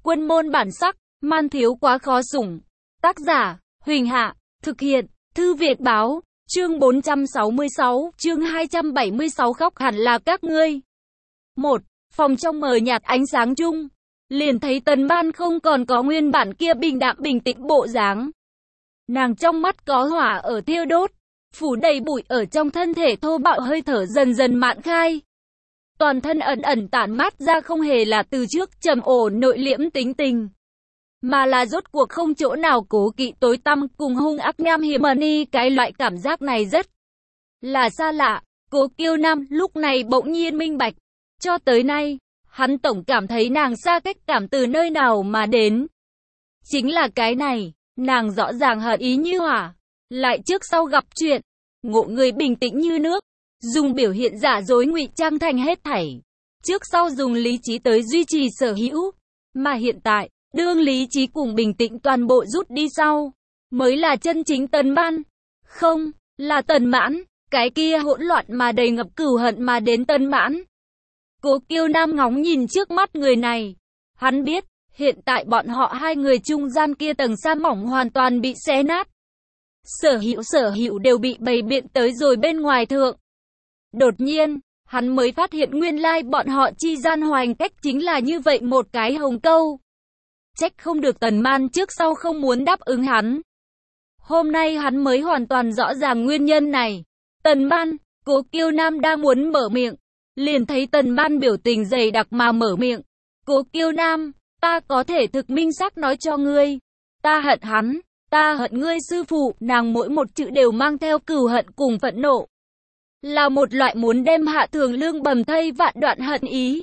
Quân môn bản sắc, man thiếu quá khó sủng. Tác giả, Huỳnh Hạ, thực hiện, Thư Việt Báo, chương 466, chương 276 khóc hẳn là các ngươi. 1. Phòng trong mờ nhạt ánh sáng chung. Liền thấy Tần Ban không còn có nguyên bản kia bình đạm bình tĩnh bộ dáng. Nàng trong mắt có hỏa ở thiêu đốt, phủ đầy bụi ở trong thân thể thô bạo hơi thở dần dần mạn khai. Toàn thân ẩn ẩn tản mát ra không hề là từ trước trầm ổn nội liễm tính tình, mà là rốt cuộc không chỗ nào cố kỵ tối tăm cùng hung ác nham hiểm ni. Cái loại cảm giác này rất là xa lạ. Cố Kiêu Nam lúc này bỗng nhiên minh bạch. Cho tới nay, hắn tổng cảm thấy nàng xa cách cảm từ nơi nào mà đến. Chính là cái này, nàng rõ ràng hận ý như hỏa, lại trước sau gặp chuyện, ngộ người bình tĩnh như nước, dùng biểu hiện giả dối ngụy trang thành hết thảy, trước sau dùng lý trí tới duy trì sở hữu, mà hiện tại, đương lý trí cùng bình tĩnh toàn bộ rút đi sau, mới là chân chính Tần Ban, không, là Tần Mãn, cái kia hỗn loạn mà đầy ngập cừu hận mà đến Tần Mãn. Cố Kiêu Nam ngóng nhìn trước mắt người này, hắn biết, hiện tại bọn họ hai người trung gian kia tầng sa mỏng hoàn toàn bị xé nát. Sở hữu đều bị bày biện tới rồi bên ngoài thượng. Đột nhiên, hắn mới phát hiện nguyên lai bọn họ chi gian hoành cách chính là như vậy một cái hồng câu. Trách không được Tần Man trước sau không muốn đáp ứng hắn. Hôm nay hắn mới hoàn toàn rõ ràng nguyên nhân này. Tần Man, Cố Kiêu Nam đang muốn mở miệng, liền thấy Tần Man biểu tình dày đặc mà mở miệng. Cố Kiêu Nam, ta có thể thực minh xác nói cho ngươi. Ta hận hắn, ta hận ngươi sư phụ. Nàng mỗi một chữ đều mang theo cừu hận cùng phẫn nộ. Là một loại muốn đem Hạ Thường Lương bầm thây vạn đoạn hận ý.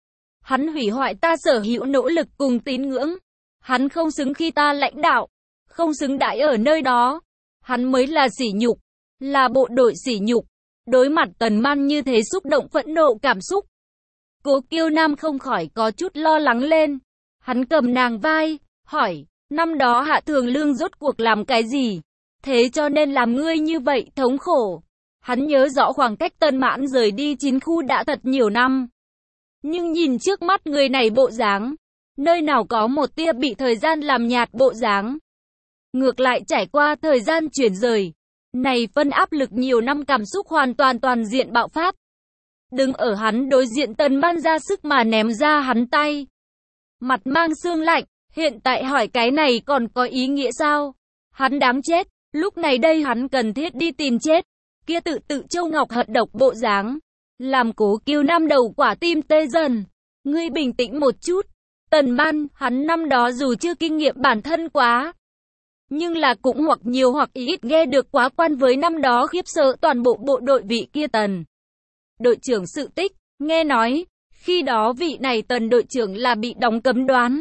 Hắn hủy hoại ta sở hữu nỗ lực cùng tín ngưỡng. Hắn không xứng khi ta lãnh đạo, không xứng đãi ở nơi đó. Hắn mới là sỉ nhục, là bộ đội sỉ nhục. Đối mặt Tần Man như thế xúc động phẫn nộ cảm xúc, Cố Kiêu Nam không khỏi có chút lo lắng lên. Hắn cầm nàng vai, hỏi, năm đó Hạ Thường Lương rốt cuộc làm cái gì? Thế cho nên làm ngươi như vậy thống khổ. Hắn nhớ rõ khoảng cách Tần Mãn rời đi chiến khu đã thật nhiều năm. Nhưng nhìn trước mắt người này bộ dáng, nơi nào có một tia bị thời gian làm nhạt bộ dáng. Ngược lại trải qua thời gian chuyển rời, này phân áp lực nhiều năm cảm xúc hoàn toàn diện bạo phát. Đứng ở hắn đối diện Tần Man ra sức mà ném ra hắn tay. Mặt mang sương lạnh, hiện tại hỏi cái này còn có ý nghĩa sao? Hắn đáng chết, lúc này đây hắn cần thiết đi tìm chết. Kia tự Châu Ngọc hận độc bộ dáng, làm Cố Kiêu Nam đầu quả tim tê dần. Ngươi bình tĩnh một chút. Tần Man, hắn năm đó dù chưa kinh nghiệm bản thân quá, nhưng là cũng hoặc nhiều hoặc ít nghe được quá quan với năm đó khiếp sợ toàn bộ bộ đội vị kia Tần đội trưởng sự tích. Nghe nói, khi đó vị này Tần đội trưởng là bị đóng cấm đoán.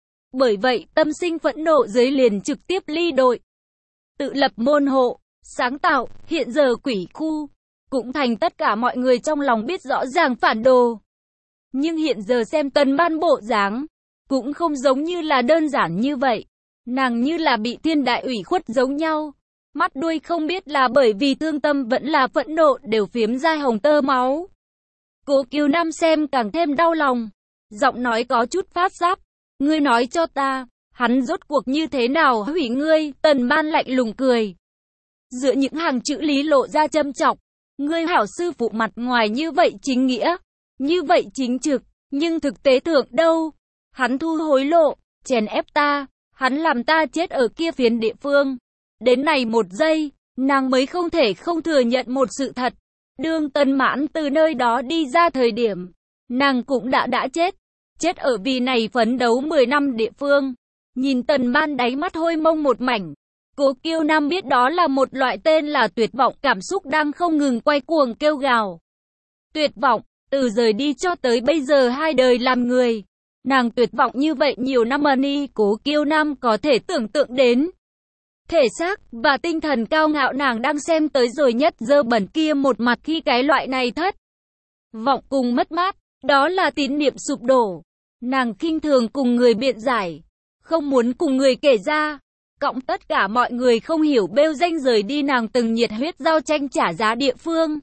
Bởi vậy tâm sinh phẫn nộ dưới liền trực tiếp ly đội, tự lập môn hộ, sáng tạo, hiện giờ quỷ khu, cũng thành tất cả mọi người trong lòng biết rõ ràng phản đồ. Nhưng hiện giờ xem Tần Man bộ dáng, cũng không giống như là đơn giản như vậy. Nàng như là bị thiên đại ủy khuất giống nhau. Mắt đuôi không biết là bởi vì thương tâm vẫn là phẫn nộ đều phiếm ra hồng tơ máu. Cố Kiêu Nam xem càng thêm đau lòng. Giọng nói có chút phát ráp. Ngươi nói cho ta, hắn rốt cuộc như thế nào hủy ngươi? Tần Man lạnh lùng cười. Giữa những hàng chữ lý lộ ra châm chọc. Ngươi hảo sư phụ mặt ngoài như vậy chính nghĩa, như vậy chính trực, nhưng thực tế thượng đâu? Hắn thu hối lộ, chèn ép ta, hắn làm ta chết ở kia phiến địa phương. Đến này một giây, nàng mới không thể không thừa nhận một sự thật. Đương Tần Mãn từ nơi đó đi ra thời điểm, nàng cũng đã chết. Chết ở vì này phấn đấu 10 năm địa phương. Nhìn Tần Man đáy mắt hôi mông một mảnh. Cố Kiêu Nam biết đó là một loại tên là tuyệt vọng cảm xúc đang không ngừng quay cuồng kêu gào. Tuyệt vọng, từ rời đi cho tới bây giờ hai đời làm người. Nàng tuyệt vọng như vậy nhiều năm ni. Cố Kiêu Nam có thể tưởng tượng đến. Thể xác và tinh thần cao ngạo nàng đang xem tới rồi nhất dơ bẩn kia một mặt khi cái loại này thất vọng cùng mất mát, đó là tín niệm sụp đổ. Nàng khinh thường cùng người biện giải, không muốn cùng người kể ra, cộng tất cả mọi người không hiểu bêu danh rời đi nàng từng nhiệt huyết giao tranh trả giá địa phương.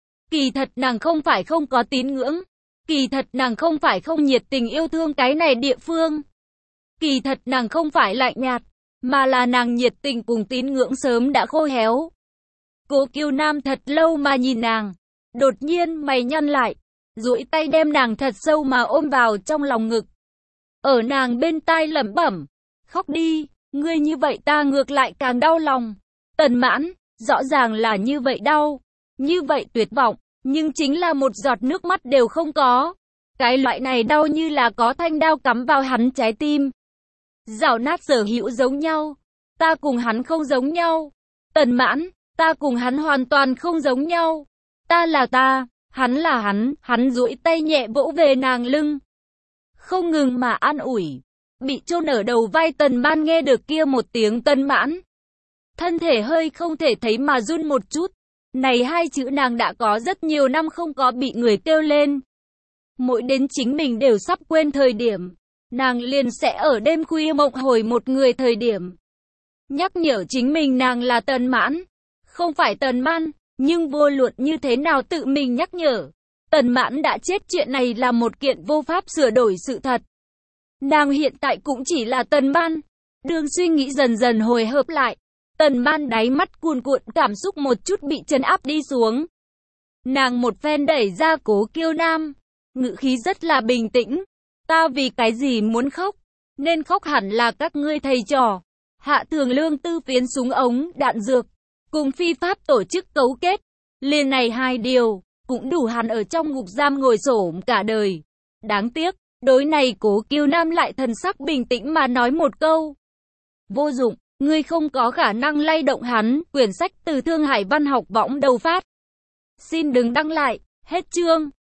Kỳ thật nàng không phải không có tín ngưỡng, kỳ thật nàng không phải không nhiệt tình yêu thương cái này địa phương. Kỳ thật nàng không phải lạnh nhạt, mà là nàng nhiệt tình cùng tín ngưỡng sớm đã khô héo. Cố Kiều Nam thật lâu mà nhìn nàng, đột nhiên mày nhăn lại, duỗi tay đem nàng thật sâu mà ôm vào trong lòng ngực. Ở nàng bên tai lẩm bẩm, khóc đi, ngươi như vậy ta ngược lại càng đau lòng. Tần Mãn, rõ ràng là như vậy đau, như vậy tuyệt vọng, nhưng chính là một giọt nước mắt đều không có. Cái loại này đau như là có thanh đao cắm vào hắn trái tim. Rảo nát sở hữu giống nhau, ta cùng hắn không giống nhau. Tần Mãn, ta cùng hắn hoàn toàn không giống nhau. Ta là ta, hắn là hắn duỗi tay nhẹ vỗ về nàng lưng. Không ngừng mà an ủi. Bị chôn ở đầu vai Tần Man nghe được kia một tiếng Tần Mãn. Thân thể hơi không thể thấy mà run một chút. Này hai chữ nàng đã có rất nhiều năm không có bị người kêu lên. Mỗi đến chính mình đều sắp quên thời điểm, nàng liền sẽ ở đêm khuya mộng hồi một người thời điểm. Nhắc nhở chính mình nàng là Tần Mãn, không phải Tần Man, nhưng vô luận như thế nào tự mình nhắc nhở. Tần Mãn đã chết chuyện này là một kiện vô pháp sửa đổi sự thật. Nàng hiện tại cũng chỉ là Tần Man. Đường suy nghĩ dần dần hồi hợp lại. Tần Man đáy mắt cuồn cuộn cảm xúc một chút bị trấn áp đi xuống. Nàng một phen đẩy ra Cố Kiều Nam, ngữ khí rất là bình tĩnh. Ta vì cái gì muốn khóc? Nên khóc hẳn là các ngươi thầy trò. Hạ Thường Lương tư phiến súng ống, đạn dược, cùng phi pháp tổ chức cấu kết. Liền này hai điều, cũng đủ hắn ở trong ngục giam ngồi xổm cả đời. Đáng tiếc, đối này Cố Kiều Nam lại thần sắc bình tĩnh mà nói một câu. Vô dụng, ngươi không có khả năng lay động hắn. Quyển sách từ Thương Hải Văn học võng đầu phát. Xin đừng đăng lại, hết chương.